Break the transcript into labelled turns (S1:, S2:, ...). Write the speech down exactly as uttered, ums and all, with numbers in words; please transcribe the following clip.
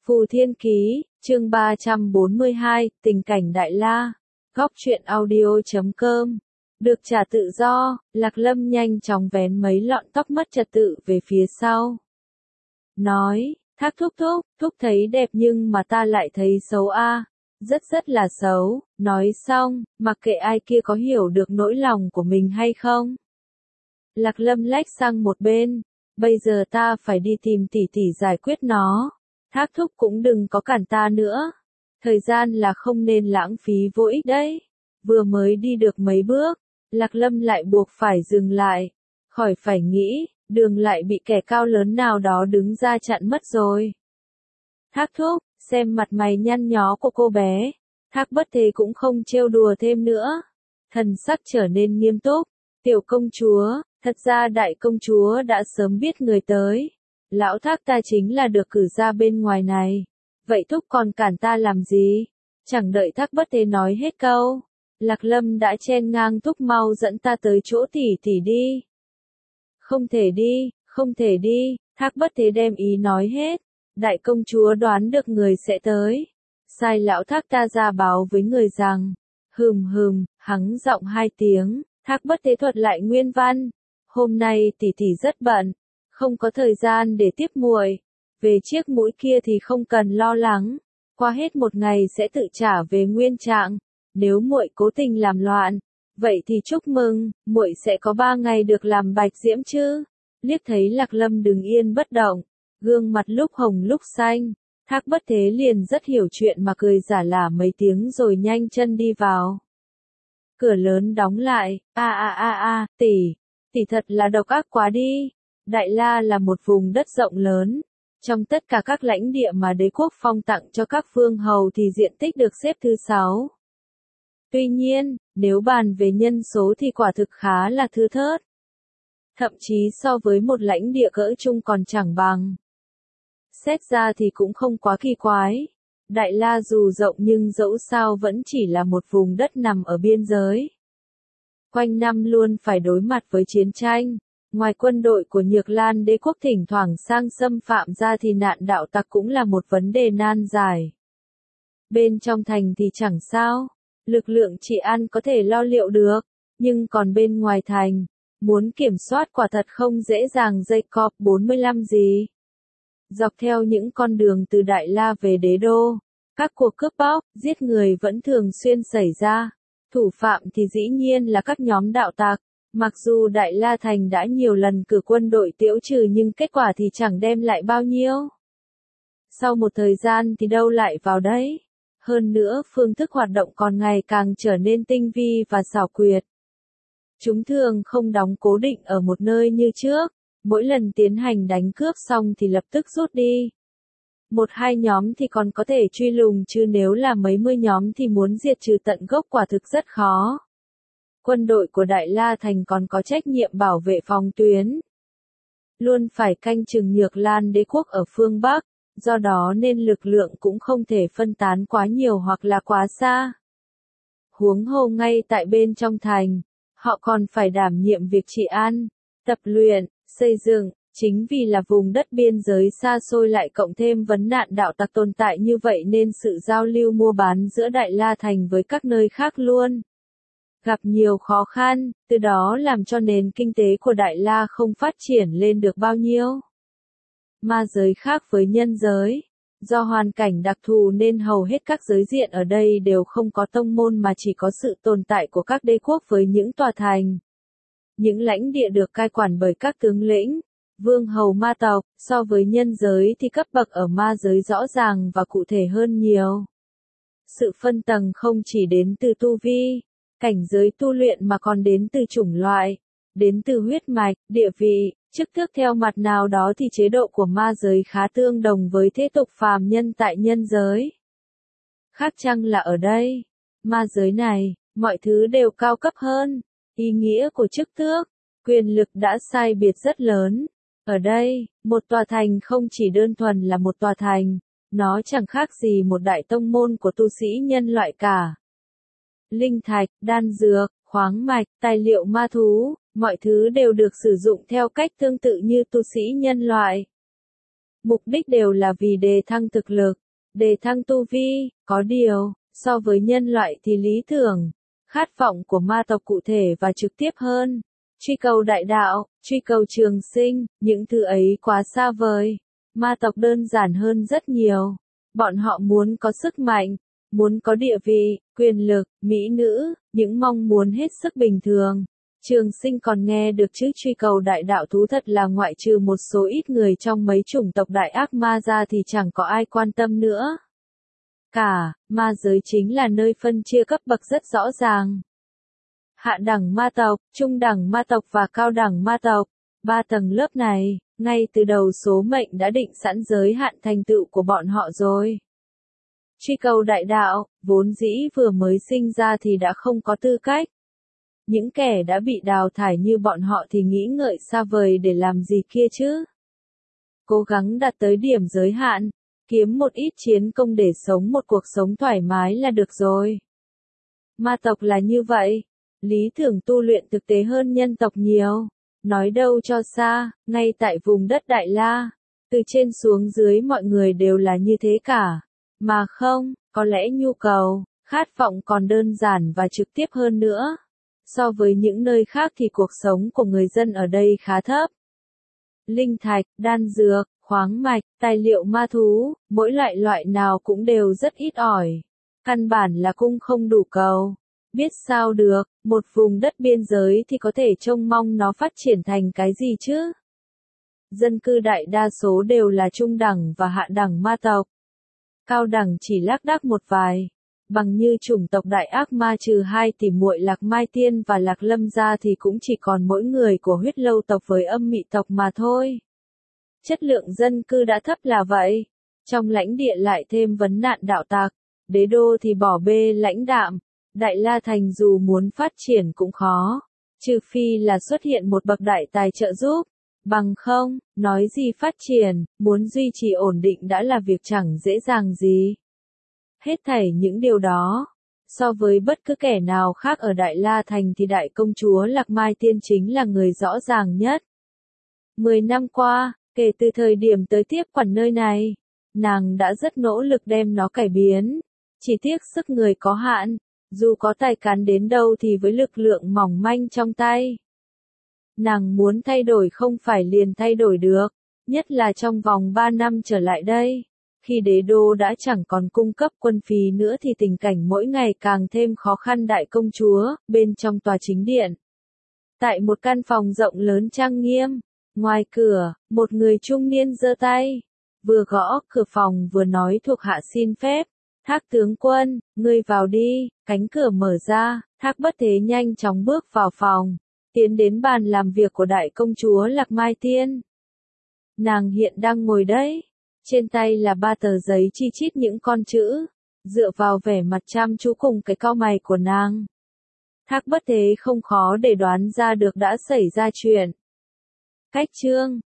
S1: Phù Thiên Ký, chương ba trăm bốn mươi hai, tình cảnh Đại La. Góc truyện audio chấm com. Được trả tự do, Lạc Lâm nhanh chóng vén mấy lọn tóc mất trật tự về phía sau. Nói, Thác thúc thúc, thúc thấy đẹp nhưng mà ta lại thấy xấu a, rất rất là xấu. Nói xong, mặc kệ ai kia có hiểu được nỗi lòng của mình hay không. Lạc Lâm lách sang một bên, bây giờ ta phải đi tìm tỷ tỷ giải quyết nó. Thác thúc cũng đừng có cản ta nữa. Thời gian là không nên lãng phí vô ích đấy. Vừa mới đi được mấy bước, Lạc Lâm lại buộc phải dừng lại. Khỏi phải nghĩ, đường lại bị kẻ cao lớn nào đó đứng ra chặn mất rồi. Thác thúc, xem mặt mày nhăn nhó của cô bé. Thác Bất Thế cũng không trêu đùa thêm nữa. Thần sắc trở nên nghiêm túc. Tiểu công chúa, thật ra đại công chúa đã sớm biết người tới. Lão Thác ta chính là được cử ra bên ngoài này. Vậy thúc còn cản ta làm gì? Chẳng đợi Thác Bất Thế nói hết câu. Lạc Lâm đã chen ngang thúc, mau dẫn ta tới chỗ tỷ tỷ đi. Không thể đi, không thể đi, Thác Bất Thế đem ý nói hết. Đại công chúa đoán được người sẽ tới. Sai lão Thác ta ra báo với người rằng. Hừm hừm, hắng giọng hai tiếng, Thác Bất Thế thuật lại nguyên văn. Hôm nay tỷ tỷ rất bận. Không có thời gian để tiếp muội. Về chiếc mũi kia thì không cần lo lắng, qua hết một ngày sẽ tự trả về nguyên trạng. Nếu muội cố tình làm loạn, vậy thì chúc mừng, muội sẽ có ba ngày được làm bạch diễm chứ. Liếc thấy Lạc Lâm đứng yên bất động, gương mặt lúc hồng lúc xanh, Thác Bất Thế liền rất hiểu chuyện mà cười giả lả mấy tiếng rồi nhanh chân đi vào. Cửa lớn đóng lại, a a a a, tỷ, tỷ thật là độc ác quá đi. Đại La là một vùng đất rộng lớn. Trong tất cả các lãnh địa mà đế quốc phong tặng cho các vương hầu thì diện tích được xếp thứ sáu. Tuy nhiên, nếu bàn về nhân số thì quả thực khá là thưa thớt. Thậm chí so với một lãnh địa cỡ trung còn chẳng bằng. Xét ra thì cũng không quá kỳ quái. Đại La dù rộng nhưng dẫu sao vẫn chỉ là một vùng đất nằm ở biên giới. Quanh năm luôn phải đối mặt với chiến tranh. Ngoài quân đội của Nhược Lan đế quốc thỉnh thoảng sang xâm phạm ra thì nạn đạo tặc cũng là một vấn đề nan giải. Bên trong thành thì chẳng sao, lực lượng trị an có thể lo liệu được, nhưng còn bên ngoài thành, muốn kiểm soát quả thật không dễ dàng. Jacob bốn mươi lăm gì? Dọc theo những con đường từ Đại La về đế đô, các cuộc cướp bóc, giết người vẫn thường xuyên xảy ra. Thủ phạm thì dĩ nhiên là các nhóm đạo tặc. Mặc dù Đại La Thành đã nhiều lần cử quân đội tiễu trừ nhưng kết quả thì chẳng đem lại bao nhiêu. Sau một thời gian thì đâu lại vào đấy. Hơn nữa phương thức hoạt động còn ngày càng trở nên tinh vi và xảo quyệt. Chúng thường không đóng cố định ở một nơi như trước. Mỗi lần tiến hành đánh cướp xong thì lập tức rút đi. Một hai nhóm thì còn có thể truy lùng chứ nếu là mấy mươi nhóm thì muốn diệt trừ tận gốc quả thực rất khó. Quân đội của Đại La Thành còn có trách nhiệm bảo vệ phòng tuyến. Luôn phải canh chừng Nhược Lan đế quốc ở phương Bắc, do đó nên lực lượng cũng không thể phân tán quá nhiều hoặc là quá xa. Huống hồ ngay tại bên trong thành, họ còn phải đảm nhiệm việc trị an, tập luyện, xây dựng. Chính vì là vùng đất biên giới xa xôi lại cộng thêm vấn nạn đạo tặc tồn tại như vậy nên sự giao lưu mua bán giữa Đại La Thành với các nơi khác luôn gặp nhiều khó khăn, từ đó làm cho nền kinh tế của Đại La không phát triển lên được bao nhiêu. Ma giới khác với nhân giới, do hoàn cảnh đặc thù nên hầu hết các giới diện ở đây đều không có tông môn mà chỉ có sự tồn tại của các đế quốc với những tòa thành. Những lãnh địa được cai quản bởi các tướng lĩnh, vương hầu ma tộc, so với nhân giới thì cấp bậc ở ma giới rõ ràng và cụ thể hơn nhiều. Sự phân tầng không chỉ đến từ tu vi, cảnh giới tu luyện mà còn đến từ chủng loại, đến từ huyết mạch, địa vị, chức tước. Theo mặt nào đó thì chế độ của ma giới khá tương đồng với thế tục phàm nhân tại nhân giới. Khác chăng là ở đây, ma giới này, mọi thứ đều cao cấp hơn, ý nghĩa của chức tước, quyền lực đã sai biệt rất lớn. Ở đây, một tòa thành không chỉ đơn thuần là một tòa thành, nó chẳng khác gì một đại tông môn của tu sĩ nhân loại cả. Linh thạch, đan dược, khoáng mạch, tài liệu ma thú, mọi thứ đều được sử dụng theo cách tương tự như tu sĩ nhân loại. Mục đích đều là vì đề thăng thực lực, đề thăng tu vi, có điều, so với nhân loại thì lý tưởng, khát vọng của ma tộc cụ thể và trực tiếp hơn. Truy cầu đại đạo, truy cầu trường sinh, những thứ ấy quá xa vời. Ma tộc đơn giản hơn rất nhiều. Bọn họ muốn có sức mạnh, muốn có địa vị, quyền lực, mỹ nữ, những mong muốn hết sức bình thường. Trường sinh còn nghe được chứ truy cầu đại đạo thú thật là ngoại trừ một số ít người trong mấy chủng tộc đại ác ma ra thì chẳng có ai quan tâm nữa. Cả, ma giới chính là nơi phân chia cấp bậc rất rõ ràng. Hạ đẳng ma tộc, trung đẳng ma tộc và cao đẳng ma tộc. Ba tầng lớp này, ngay từ đầu số mệnh đã định sẵn giới hạn thành tựu của bọn họ rồi. Truy cầu đại đạo, vốn dĩ vừa mới sinh ra thì đã không có tư cách. Những kẻ đã bị đào thải như bọn họ thì nghĩ ngợi xa vời để làm gì kia chứ. Cố gắng đạt tới điểm giới hạn, kiếm một ít chiến công để sống một cuộc sống thoải mái là được rồi. Ma tộc là như vậy, lý tưởng tu luyện thực tế hơn nhân tộc nhiều. Nói đâu cho xa, ngay tại vùng đất Đại La, từ trên xuống dưới mọi người đều là như thế cả. Mà không, có lẽ nhu cầu, khát vọng còn đơn giản và trực tiếp hơn nữa. So với những nơi khác thì cuộc sống của người dân ở đây khá thấp. Linh thạch, đan dược, khoáng mạch, tài liệu ma thú, mỗi loại loại nào cũng đều rất ít ỏi. Căn bản là cung không đủ cầu. Biết sao được, một vùng đất biên giới thì có thể trông mong nó phát triển thành cái gì chứ? Dân cư đại đa số đều là trung đẳng và hạ đẳng ma tộc. Cao đẳng chỉ lác đác một vài. Bằng như chủng tộc đại ác ma trừ hai tỷ muội Lạc Mai Tiên và Lạc Lâm ra thì cũng chỉ còn mỗi người của huyết lâu tộc với âm mị tộc mà thôi. Chất lượng dân cư đã thấp là vậy. Trong lãnh địa lại thêm vấn nạn đạo tặc. Đế đô thì bỏ bê lãnh đạm. Đại La Thành dù muốn phát triển cũng khó, trừ phi là xuất hiện một bậc đại tài trợ giúp, bằng không, nói gì phát triển, muốn duy trì ổn định đã là việc chẳng dễ dàng gì. Hết thảy những điều đó, so với bất cứ kẻ nào khác ở Đại La Thành thì đại công chúa Lạc Mai Tiên chính là người rõ ràng nhất. Mười năm qua, kể từ thời điểm tới tiếp quản nơi này, nàng đã rất nỗ lực đem nó cải biến, chỉ tiếc sức người có hạn. Dù có tài cán đến đâu thì với lực lượng mỏng manh trong tay. Nàng muốn thay đổi không phải liền thay đổi được, nhất là trong vòng ba năm trở lại đây. Khi đế đô đã chẳng còn cung cấp quân phí nữa thì tình cảnh mỗi ngày càng thêm khó khăn. Đại công chúa, bên trong tòa chính điện. Tại một căn phòng rộng lớn trang nghiêm, ngoài cửa, một người trung niên giơ tay, vừa gõ cửa phòng vừa nói thuộc hạ xin phép. Thác tướng quân, ngươi vào đi, cánh cửa mở ra, Thác Bất Thế nhanh chóng bước vào phòng, tiến đến bàn làm việc của đại công chúa Lạc Mai Tiên. Nàng hiện đang ngồi đấy, trên tay là ba tờ giấy chi chít những con chữ, dựa vào vẻ mặt chăm chú cùng cái cau mày của nàng. Thác Bất Thế không khó để đoán ra được đã xảy ra chuyện. Cách chương